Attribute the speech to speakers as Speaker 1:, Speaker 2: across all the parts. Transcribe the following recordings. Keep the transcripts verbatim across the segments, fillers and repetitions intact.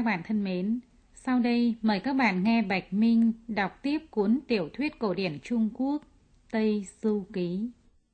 Speaker 1: bạn thân mến, sau đây mời các bạn nghe Bạch Minh đọc tiếp cuốn tiểu thuyết cổ điển Trung Quốc Tây Du Ký.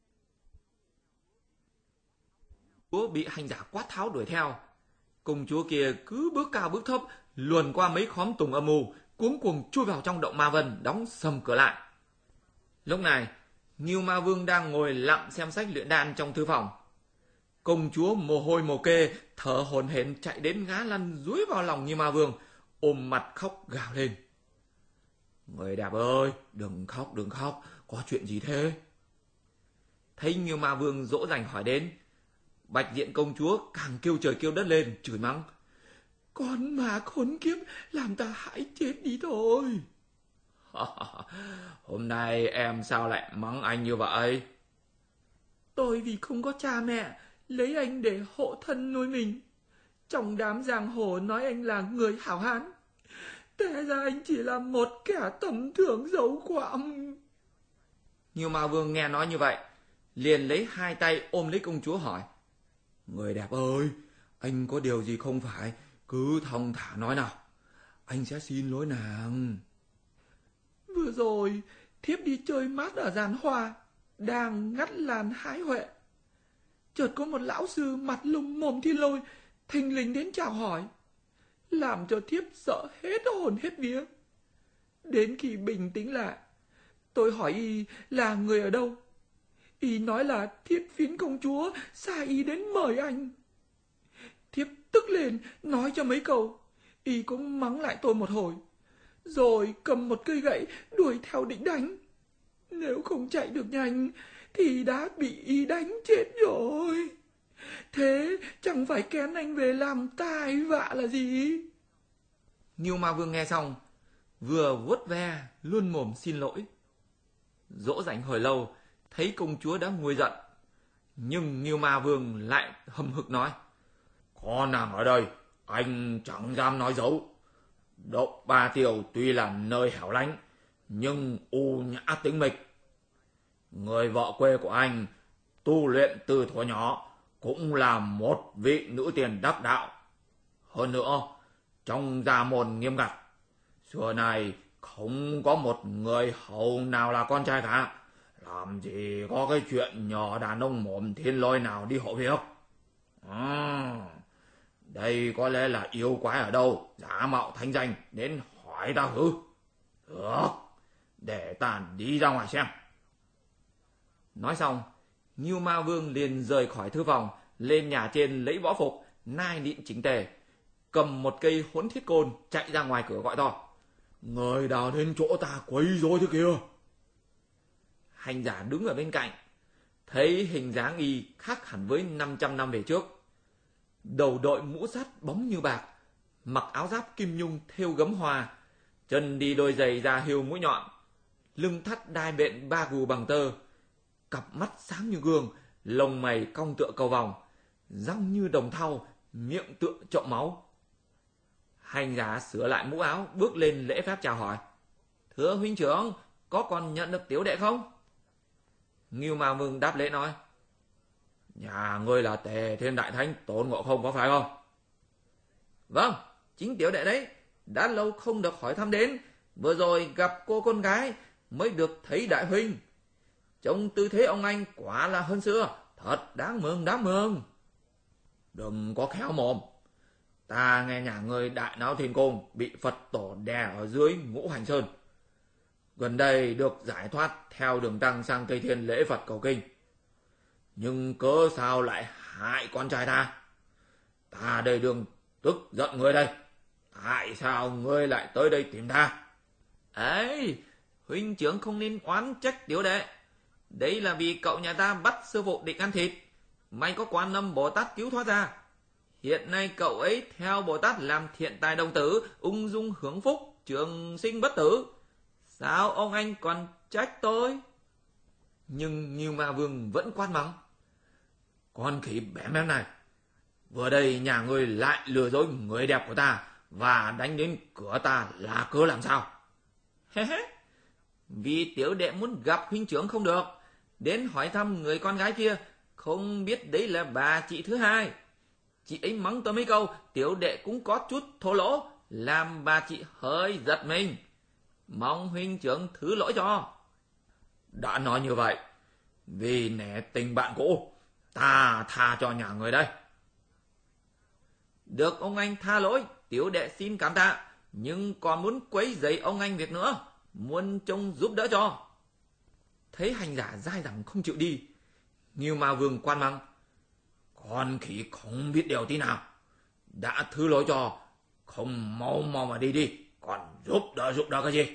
Speaker 2: Chúa bị hành giả quát tháo đuổi theo. Công chúa kia cứ bước cao bước thấp, luồn qua mấy khóm tùng âm u, cuống cuồng chui vào trong động ma vân, đóng sầm cửa lại. Lúc này, Ngưu Ma Vương đang ngồi lặng xem sách luyện đan trong thư phòng. Công chúa mồ hôi mồ kê, thở hổn hển chạy đến ngã lăn dúi vào lòng Ngưu Ma Vương, ôm mặt khóc gào lên. Người đẹp ơi, đừng khóc, đừng khóc, có chuyện gì thế? Thấy Ngưu Ma Vương dỗ dành hỏi đến, Bạch Diện công chúa càng kêu trời kêu đất lên, chửi mắng. Con mà khốn kiếp, làm ta hãy chết đi thôi. Hôm nay em sao lại mắng anh như vậy? Tôi vì không có cha mẹ, lấy anh để hộ thân nuôi mình. Trong đám giang hồ nói anh là người hảo hán. Té ra anh chỉ là một kẻ tầm thường dấu quạm. Ngưu Ma Vương nghe nói như vậy, liền lấy hai tay ôm lấy công chúa hỏi. Người đẹp ơi, anh có điều gì không phải, cứ thong thả nói nào. Anh sẽ xin lỗi nàng. Vừa rồi, thiếp đi chơi mát ở giàn hoa, đang ngắt làn hái huệ. Chợt có một lão sư mặt lùng mồm thiên lôi, thình lình đến chào hỏi, làm cho thiếp sợ hết hồn hết vía. Đến khi bình tĩnh lại, tôi hỏi y là người ở đâu. Y nói là Thiết Phiến công chúa sai y đến mời anh. Thiếp tức lên nói cho mấy câu, y cũng mắng lại tôi một hồi, rồi cầm một cây gậy đuổi theo định đánh. Nếu không chạy được nhanh thì đã bị y đánh chết rồi. Thế chẳng phải kén anh về làm tai vạ là gì? Ngưu Ma Vương nghe xong, vừa vuốt ve luôn mồm xin lỗi. Dỗ dành hồi lâu, thấy công chúa đã nguôi giận, nhưng Ngưu Ma Vương lại hầm hực nói. Có nàng ở đây, anh chẳng dám nói dấu. Động Ba Tiêu tuy là nơi hẻo lánh, nhưng u nhã tĩnh mịch. Người vợ quê của anh tu luyện từ thuở nhỏ, cũng là một vị nữ tiền đắc đạo. Hơn nữa, trong gia môn nghiêm ngặt, xưa này không có một người hầu nào là con trai cả. Làm gì có cái chuyện nhờ đàn ông mồm thiên lôi nào đi hộ việc. À, đây có lẽ là yêu quái ở đâu giả mạo thanh danh đến hỏi ta hử? Được, để ta đi ra ngoài xem. Nói xong, Ngưu Ma Vương liền rời khỏi thư phòng, lên nhà trên lấy võ phục, nai nịn chỉnh tề, cầm một cây hỗn thiết côn chạy ra ngoài cửa gọi to. Người nào đến chỗ ta quấy rối thế kia? Hành giả đứng ở bên cạnh, thấy hình dáng y khác hẳn với năm trăm năm về trước. Đầu đội mũ sắt bóng như bạc, mặc áo giáp kim nhung thêu gấm hoa, chân đi đôi giày da hiêu mũi nhọn, lưng thắt đai bện ba gù bằng tơ, cặp mắt sáng như gương, lông mày cong tựa cầu vòng, răng như đồng thau, miệng tựa chậu máu. Hành giả sửa lại mũ áo, bước lên lễ phép chào hỏi. Thưa huynh trưởng, có còn nhận được tiểu đệ không? Ngưu Ma Vương đáp lễ nói. Nhà ngươi là Tề Thiên Đại Thánh Tôn Ngộ Không có phải không? Vâng, chính tiểu đệ đấy. Đã lâu không được hỏi thăm đến, vừa rồi gặp cô con gái mới được thấy đại huynh. Trông tư thế ông anh quả là hơn xưa, thật đáng mừng đáng mừng. Đừng có khéo mồm. Ta nghe nhà ngươi Đại Náo Thiên Cung bị Phật tổ đè ở dưới Ngũ Hành Sơn. Gần đây được giải thoát theo đường tăng sang Tây Thiên lễ Phật cầu kinh. Nhưng cớ sao lại hại con trai ta? Ta đây đừng tức giận ngươi đây. Tại sao ngươi lại tới đây tìm ta? Ấy, huynh trưởng không nên oán trách tiểu đệ. Đấy là vì cậu nhà ta bắt sư phụ định ăn thịt. May có Quan Âm Bồ Tát cứu thoát ra. Hiện nay cậu ấy theo Bồ Tát làm thiện tài đồng tử, ung dung hưởng phúc, trường sinh bất tử. Sao ông anh còn trách tôi? Nhưng Ngưu Ma Vương vẫn quát mắng. Con khỉ bém bém này, vừa đây nhà ngươi lại lừa dối người đẹp của ta và đánh đến cửa ta là cớ làm sao? Hê hê, vì tiểu đệ muốn gặp huynh trưởng không được, đến hỏi thăm người con gái kia, không biết đấy là bà chị thứ hai. Chị ấy mắng tôi mấy câu, tiểu đệ cũng có chút thô lỗ, làm bà chị hơi giật mình. Mong huynh trưởng thứ lỗi cho. Đã nói như vậy, vì nể tình bạn cũ, ta tha cho nhà người đây. Được ông anh tha lỗi, tiểu đệ xin cảm tạ, nhưng còn muốn quấy rầy ông anh việc nữa, muốn trông giúp đỡ cho. Thấy hành giả dai dẳng không chịu đi, Ngưu Ma Vương quan mắng: con khỉ không biết điều tí nào, đã thứ lỗi cho, không mau mau mà đi đi, còn giúp đỡ giúp đỡ cái gì?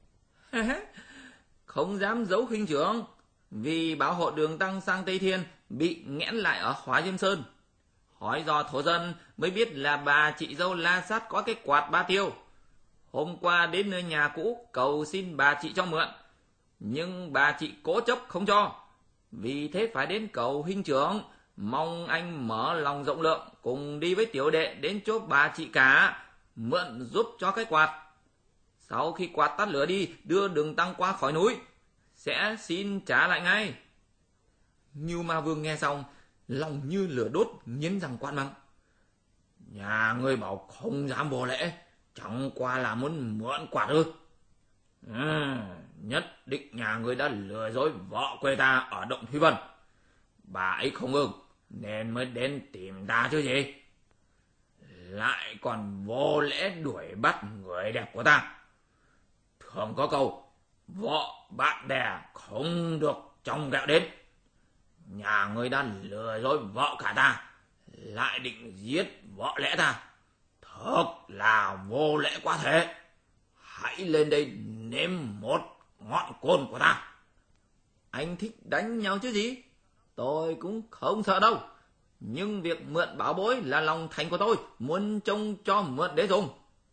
Speaker 2: Không dám giấu huynh trưởng, vì bảo hộ đường tăng sang Tây Thiên bị nghẽn lại ở Hóa Diêm Sơn. Hỏi do thổ dân mới biết là bà chị dâu La Sát có cái quạt ba tiêu. Hôm qua đến nơi nhà cũ cầu xin bà chị cho mượn, nhưng bà chị cố chấp không cho. Vì thế phải đến cầu huynh trưởng, mong anh mở lòng rộng lượng cùng đi với tiểu đệ đến chỗ bà chị cả, mượn giúp cho cái quạt. Sau khi quạt tắt lửa đi, đưa đường tăng qua khỏi núi, sẽ xin trả lại ngay. Ngưu Ma Vương nghe xong, lòng như lửa đốt, nghiến răng quát mắng: nhà ngươi bảo không dám vô lễ, chẳng qua là muốn mượn quạt ư? À, nhất định nhà ngươi đã lừa dối vợ quê ta ở động Thúy Vân. Bà ấy không ưng nên mới đến tìm ta chứ gì. Lại còn vô lễ đuổi bắt người đẹp của ta. Thường có câu, vợ bạn bè không được trong gẹo đến. Nhà ngươi đã lừa dối vợ cả ta, lại định giết vợ lẽ ta, thật là vô lễ quá thể. Hãy lên đây nếm một ngọn côn của ta. Anh thích đánh nhau chứ gì, tôi cũng không sợ đâu. Nhưng việc mượn bảo bối là lòng thành của tôi, muốn trông cho mượn để dùng.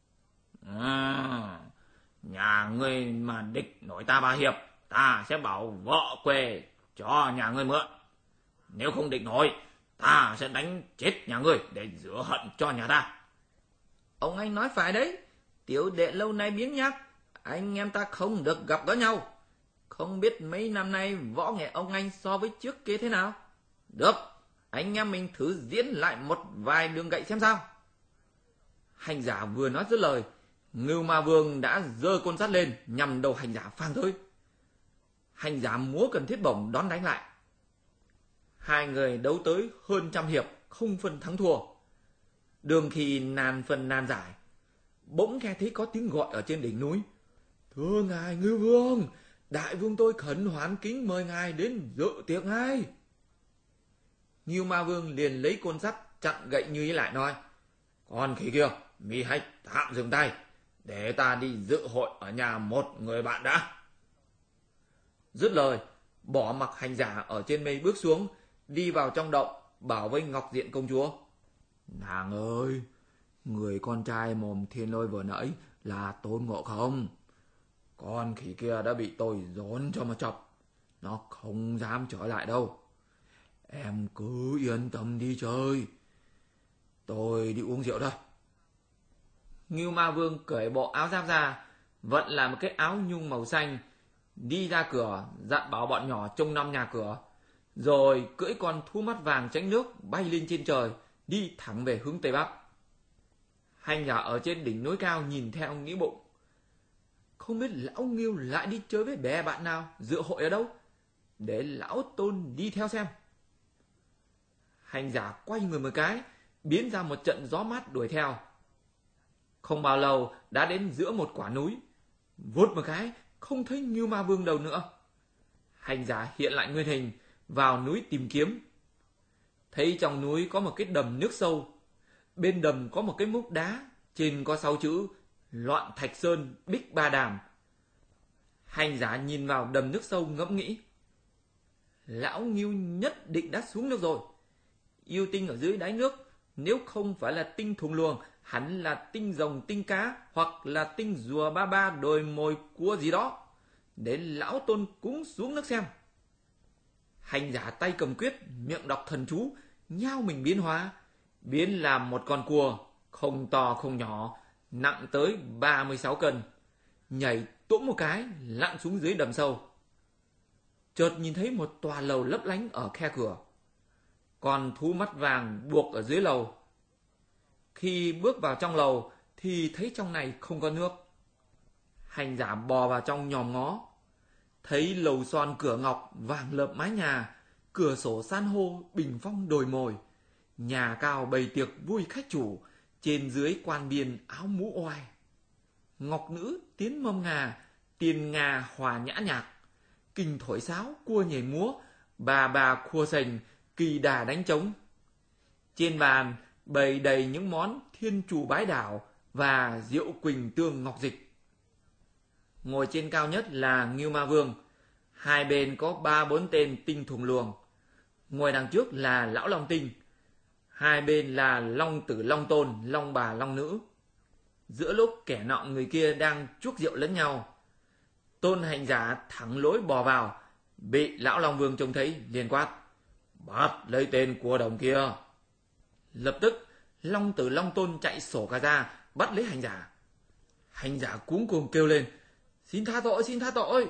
Speaker 2: À, nhà ngươi mà địch nổi ta ba hiệp, ta sẽ bảo vợ quê cho nhà ngươi mượn. Nếu không địch nổi, ta sẽ đánh chết nhà ngươi để rửa hận cho nhà ta. Ông anh nói phải đấy, tiểu đệ lâu nay biếng nhác, anh em ta không được gặp gỡ nhau. Không biết mấy năm nay võ nghệ ông anh so với trước kia thế nào? Được, anh em mình thử diễn lại một vài đường gậy xem sao. Hành giả vừa nói dứt lời, Ngưu Ma Vương đã giơ côn sắt lên nhằm đầu hành giả phang tới. Hành giả múa cần thiết bổng đón đánh lại. Hai người đấu tới hơn trăm hiệp, không phân thắng thua. Đường khi nan phân nan giải, bỗng nghe thấy có tiếng gọi ở trên đỉnh núi: thưa ngài Ngưu Vương, đại vương tôi khẩn hoán kính mời ngài đến dự tiệc ngay. Ngưu Ma Vương liền lấy côn sắt chặn gậy Như Ý lại, nói: con khỉ kia, mi hãy tạm dừng tay, để ta đi dự hội ở nhà một người bạn đã. Dứt lời, bỏ mặc hành giả ở trên mây bước xuống, đi vào trong động, bảo với Ngọc Diện công chúa: nàng ơi, người con trai mồm thiên lôi vừa nãy là Tôn Ngộ Không. Con khỉ kia đã bị tôi dồn cho một chọc, nó không dám trở lại đâu. Em cứ yên tâm đi chơi, tôi đi uống rượu đây. Ngưu Ma Vương cởi bộ áo giáp ra, vẫn là một cái áo nhung màu xanh, đi ra cửa dặn bảo bọn nhỏ trông nom nhà cửa, rồi cưỡi con thú mắt vàng tránh nước bay lên trên trời, đi thẳng về hướng Tây Bắc. Hành giả ở trên đỉnh núi cao nhìn theo nghĩ bụng: không biết lão Ngưu lại đi chơi với bé bạn nào, dự hội ở đâu, để lão Tôn đi theo xem. Hành giả quay người một cái, biến ra một trận gió mát đuổi theo. Không bao lâu đã đến giữa một quả núi, vút một cái không thấy Ngưu Ma Vương đâu nữa. Hành giả hiện lại nguyên hình, vào núi tìm kiếm. Thấy trong núi có một cái đầm nước sâu, bên đầm có một cái múc đá, trên có sáu chữ Loạn Thạch Sơn Bích Ba Đàm. Hành giả nhìn vào đầm nước sâu ngẫm nghĩ: lão Ngưu nhất định đã xuống nước rồi. Yêu tinh ở dưới đáy nước, nếu không phải là tinh thùng luồng, hẳn là tinh rồng tinh cá, hoặc là tinh rùa ba ba đồi mồi cua gì đó. Để lão Tôn cúng xuống nước xem. Hành giả tay cầm quyết, miệng đọc thần chú, nhao mình biến hóa, biến làm một con cua, không to không nhỏ, nặng tới ba mươi sáu cân, nhảy tũm một cái, lặn xuống dưới đầm sâu. Chợt nhìn thấy một tòa lầu lấp lánh ở khe cửa. Con thú mắt vàng buộc ở dưới lầu, Khi bước vào trong lầu thì thấy trong này không có nước. Hành giả bò vào trong nhòm ngó, thấy lầu son cửa ngọc vàng lợp mái nhà, cửa sổ san hô bình phong đồi mồi, nhà cao bày tiệc vui khách chủ, trên dưới quan biên áo mũ oai. Ngọc nữ tiến mâm ngà, tiền ngà hòa nhã nhạc, kinh thổi sáo cua nhảy múa, bà bà khua sành, kỳ đà đánh trống. Trên bàn bày đầy những món thiên trù bái đảo và rượu quỳnh tương ngọc dịch. Ngồi trên cao nhất là Ngưu Ma Vương, hai bên có ba bốn tên tinh thùng luồng. Ngồi đằng trước là Lão Long Tinh, hai bên là Long Tử Long Tôn, Long Bà Long Nữ. Giữa lúc kẻ nọ người kia đang chuốc rượu lẫn nhau, Tôn hành giả thẳng lối bò vào, bị Lão Long Vương trông thấy liền quát: "Bắt lấy tên cua đồng kia!" Lập tức Long Tử Long Tôn chạy sổ cả ra bắt lấy hành giả. Hành giả cuống cuồng kêu lên: "Xin tha tội, xin tha tội!"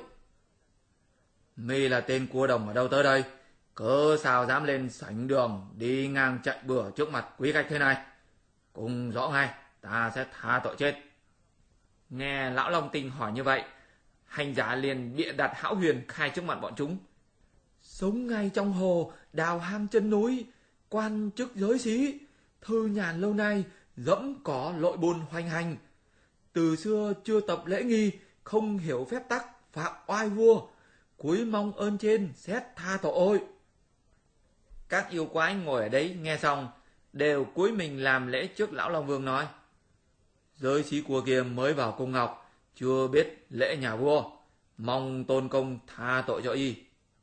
Speaker 2: "Mi là tên cua đồng ở đâu tới đây? Cớ sao dám lên sảnh đường đi ngang chạy bừa trước mặt quý khách thế này? Cùng rõ ngay, ta sẽ tha tội chết." Nghe Lão Long Tinh hỏi như vậy, hành giả liền bịa đặt hão huyền khai trước mặt bọn chúng: "Sống ngay trong hồ, đào hang chân núi, quan chức giới sĩ, thư nhàn lâu nay, dẫm cỏ lội bùn hoành hành. Từ xưa chưa tập lễ nghi, không hiểu phép tắc, phạm oai vua. Cúi mong ơn trên, xét tha tội." Các yêu quái ngồi ở đấy nghe xong, đều cúi mình làm lễ trước Lão Long Vương nói: "Giới sĩ cua kia mới vào cung ngọc, chưa biết lễ nhà vua, mong tôn công tha tội cho y."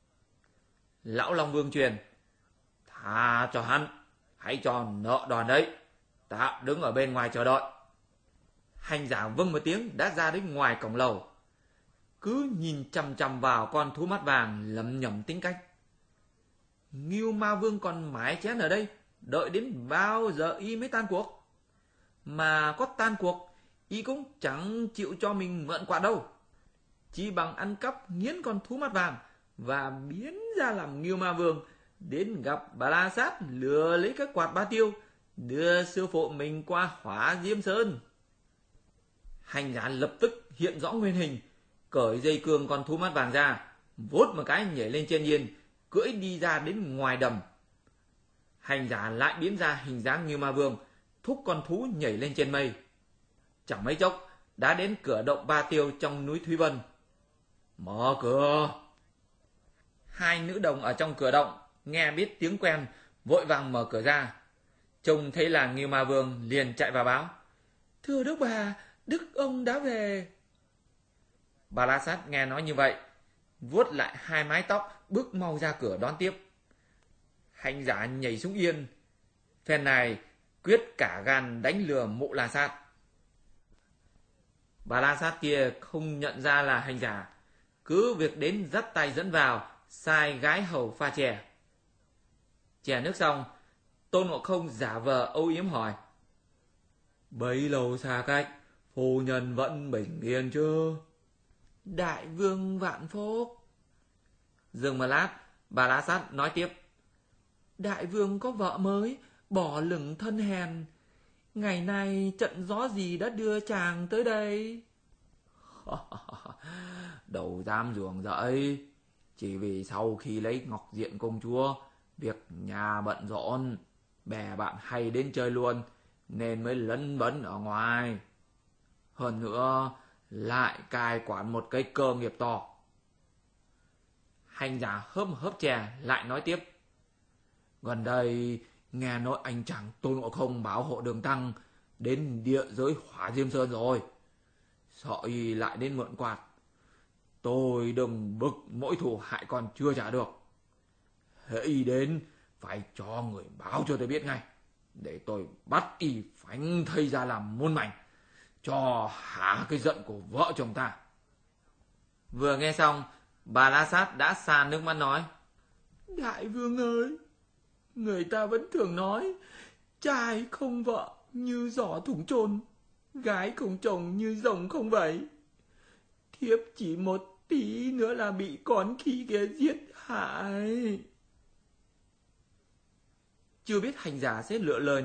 Speaker 2: Lão Long Vương truyền: "Tha cho hắn, hãy cho nợ đòn đấy, ta đứng ở bên ngoài chờ đợi." Hành giả vâng một tiếng đã ra đến ngoài cổng lầu, cứ nhìn chằm chằm vào con thú mắt vàng lẩm nhẩm tính cách: "Ngưu Ma Vương còn mái chén ở đây, đợi đến bao giờ y mới tan cuộc? Mà có tan cuộc, y cũng chẳng chịu cho mình mượn quạt đâu. Chỉ bằng ăn cắp nghiến con thú mắt vàng và biến ra làm Ngưu Ma Vương, đến gặp Bà La Sát lừa lấy các quạt ba tiêu, đưa sư phụ mình qua Hỏa Diêm Sơn." Hành giả lập tức hiện rõ nguyên hình, cởi dây cương con thú mắt vàng ra, vốt một cái nhảy lên trên yên, cưỡi đi ra đến ngoài đầm. Hành giả lại biến ra hình dáng Ngưu Ma Vương, thúc con thú nhảy lên trên mây. Chẳng mấy chốc đã đến cửa động Ba Tiêu trong núi Thúy Vân. "Mở cửa!" Hai nữ đồng ở trong cửa động nghe biết tiếng quen, vội vàng mở cửa ra. Trông thấy là Ngưu Ma Vương liền chạy vào báo: "Thưa Đức Bà, Đức ông đã về." Bà La Sát nghe nói như vậy, vuốt lại hai mái tóc, bước mau ra cửa đón tiếp. Hành giả nhảy xuống yên, phen này quyết cả gan đánh lừa Mụ La Sát. Bà La Sát kia không nhận ra là hành giả, cứ việc đến dắt tay dẫn vào, sai gái hầu pha chè. Chè nước xong, Tôn Ngộ Không giả vờ âu yếm hỏi: "Bấy lâu xa cách, phu nhân vẫn bình yên chứ?" "Đại vương vạn phúc." Dừng một lát, Bà La Sát nói tiếp: "Đại vương có vợ mới, bỏ lửng thân hèn. Ngày nay trận gió gì đã đưa chàng tới đây?" "Đâu dám ruồng rẫy, chỉ vì sau khi lấy Ngọc Diện công chúa, việc nhà bận rộn, bè bạn hay đến chơi luôn, nên mới lấn bấn ở ngoài. Hơn nữa, lại cai quản một cái cơ nghiệp to." Hành giả hớp hớp chè lại nói tiếp: "Gần đây nghe nói anh chàng Tôn Ngộ Không bảo hộ Đường Tăng đến địa giới Hỏa Diêm Sơn rồi, sợ y lại đến mượn quạt. Tôi đừng bực mỗi thù hại còn chưa trả được. Hễ y đến phải cho người báo cho tôi biết ngay, để tôi bắt y phanh thây ra làm muôn mảnh, cho hả cái giận của vợ chồng ta." Vừa nghe xong, Bà La Sát đã xa nước mắt nói: "Đại vương ơi, người ta vẫn thường nói, trai không vợ như giỏ thủng chôn, gái không chồng như rồng không vẩy. Thiếp chỉ một tí nữa là bị con khỉ kia giết hại." Chưa biết hành giả sẽ lựa lời